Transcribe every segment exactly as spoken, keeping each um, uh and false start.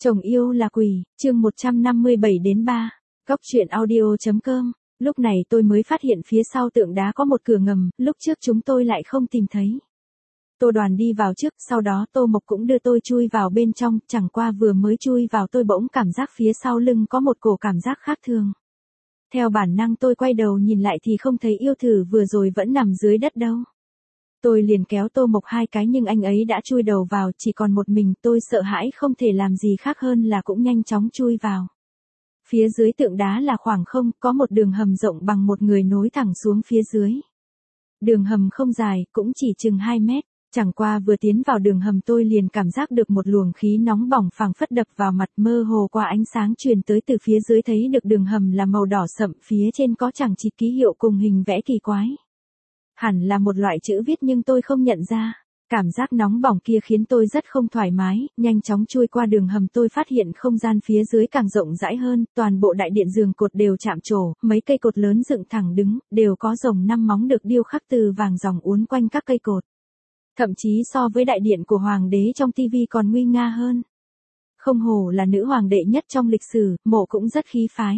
Chồng yêu là quỷ, chương một trăm năm mươi bảy đến ba. Góc truyện audio chấm com. Lúc này tôi mới phát hiện phía sau tượng đá có một cửa ngầm, lúc trước chúng tôi lại không tìm thấy. Tô Đoàn đi vào trước, sau đó Tô Mộc cũng đưa tôi chui vào bên trong, chẳng qua vừa mới chui vào tôi bỗng cảm giác phía sau lưng có một cổ cảm giác khác thường. Theo bản năng tôi quay đầu nhìn lại thì không thấy yêu thử vừa rồi vẫn nằm dưới đất đâu. Tôi liền kéo Tô Mộc hai cái nhưng anh ấy đã chui đầu vào, chỉ còn một mình, tôi sợ hãi không thể làm gì khác hơn là cũng nhanh chóng chui vào. Phía dưới tượng đá là khoảng không, có một đường hầm rộng bằng một người nối thẳng xuống phía dưới. Đường hầm không dài, cũng chỉ chừng hai mét, chẳng qua vừa tiến vào đường hầm tôi liền cảm giác được một luồng khí nóng bỏng phảng phất đập vào mặt, mơ hồ qua ánh sáng truyền tới từ phía dưới thấy được đường hầm là màu đỏ sậm, phía trên có chằng chịt ký hiệu cùng hình vẽ kỳ quái. Hẳn là một loại chữ viết nhưng tôi không nhận ra. Cảm giác nóng bỏng kia khiến tôi rất không thoải mái, nhanh chóng chui qua đường hầm tôi phát hiện không gian phía dưới càng rộng rãi hơn, toàn bộ đại điện giường cột đều chạm trổ, mấy cây cột lớn dựng thẳng đứng, đều có rồng năm móng được điêu khắc từ vàng ròng uốn quanh các cây cột. Thậm chí so với đại điện của hoàng đế trong tivi còn nguy nga hơn. Không hổ là nữ hoàng đệ nhất trong lịch sử, mộ cũng rất khí phái.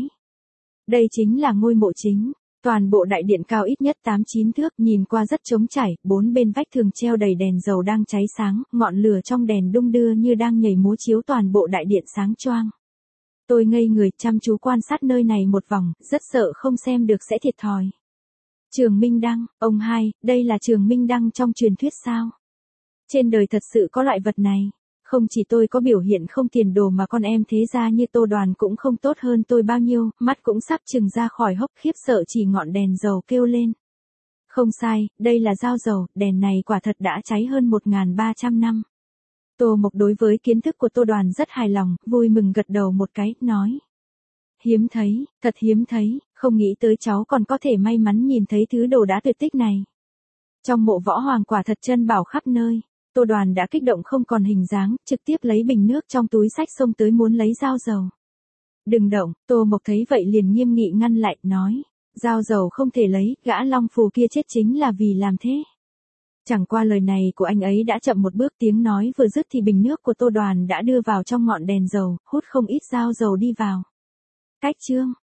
Đây chính là ngôi mộ chính. Toàn bộ đại điện cao ít nhất tám chín thước, nhìn qua rất trống trải, bốn bên vách thường treo đầy đèn dầu đang cháy sáng, ngọn lửa trong đèn đung đưa như đang nhảy múa chiếu toàn bộ đại điện sáng choang. Tôi ngây người chăm chú quan sát nơi này một vòng, rất sợ không xem được sẽ thiệt thòi. Trường Minh Đăng, ông hai, đây là Trường Minh Đăng trong truyền thuyết sao? Trên đời thật sự có loại vật này. Không chỉ tôi có biểu hiện không tiền đồ mà con em thế gia như Tô Đoàn cũng không tốt hơn tôi bao nhiêu, mắt cũng sắp chừng ra khỏi hốc, khiếp sợ chỉ ngọn đèn dầu kêu lên. Không sai, đây là dao dầu, đèn này quả thật đã cháy hơn một nghìn ba trăm năm. Tô Mộc đối với kiến thức của Tô Đoàn rất hài lòng, vui mừng gật đầu một cái, nói. Hiếm thấy, thật hiếm thấy, không nghĩ tới cháu còn có thể may mắn nhìn thấy thứ đồ đá tuyệt tích này. Trong mộ võ hoàng quả thật chân bảo khắp nơi. Tô Đoàn đã kích động không còn hình dáng, trực tiếp lấy bình nước trong túi xách xông tới muốn lấy dao dầu. Đừng động, Tô Mộc thấy vậy liền nghiêm nghị ngăn lại, nói. Dao dầu không thể lấy, gã long phù kia chết chính là vì làm thế. Chẳng qua lời này của anh ấy đã chậm một bước, tiếng nói vừa dứt thì bình nước của Tô Đoàn đã đưa vào trong ngọn đèn dầu, hút không ít dao dầu đi vào. Cách chương,